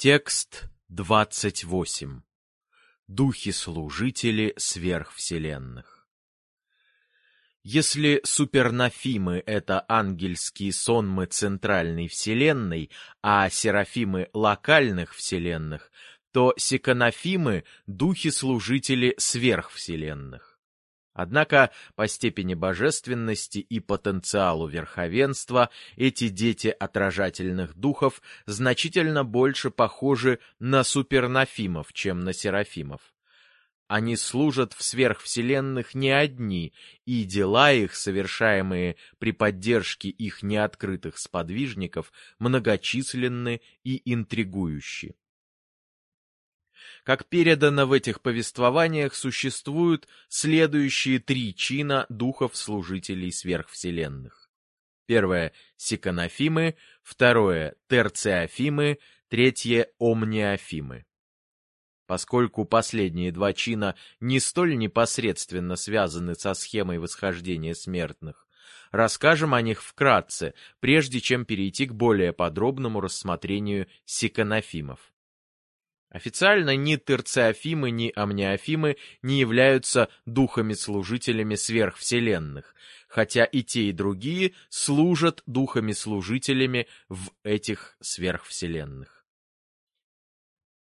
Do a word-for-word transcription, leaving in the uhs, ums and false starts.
Текст двадцать восемь. Духи-служители сверхвселенных. Если супернофимы — это ангельские сонмы центральной вселенной, а серафимы — локальных вселенных, то секанофимы — духи-служители сверхвселенных. Однако по степени божественности и потенциалу верховенства эти дети отражательных духов значительно больше похожи на супернофимов, чем на серафимов. Они служат в сверхвселенных не одни, и дела их, совершаемые при поддержке их неоткрытых сподвижников, многочисленны и интригующи. Как передано в этих повествованиях, существуют следующие три чина духов-служителей сверхвселенных. Первое — секанофимы, второе — терциофимы, третье — омниофимы. Поскольку последние два чина не столь непосредственно связаны со схемой восхождения смертных, расскажем о них вкратце, прежде чем перейти к более подробному рассмотрению секанофимов. Официально ни терциофимы, ни омниофимы не являются духами-служителями сверхвселенных, хотя и те, и другие служат духами-служителями в этих сверхвселенных.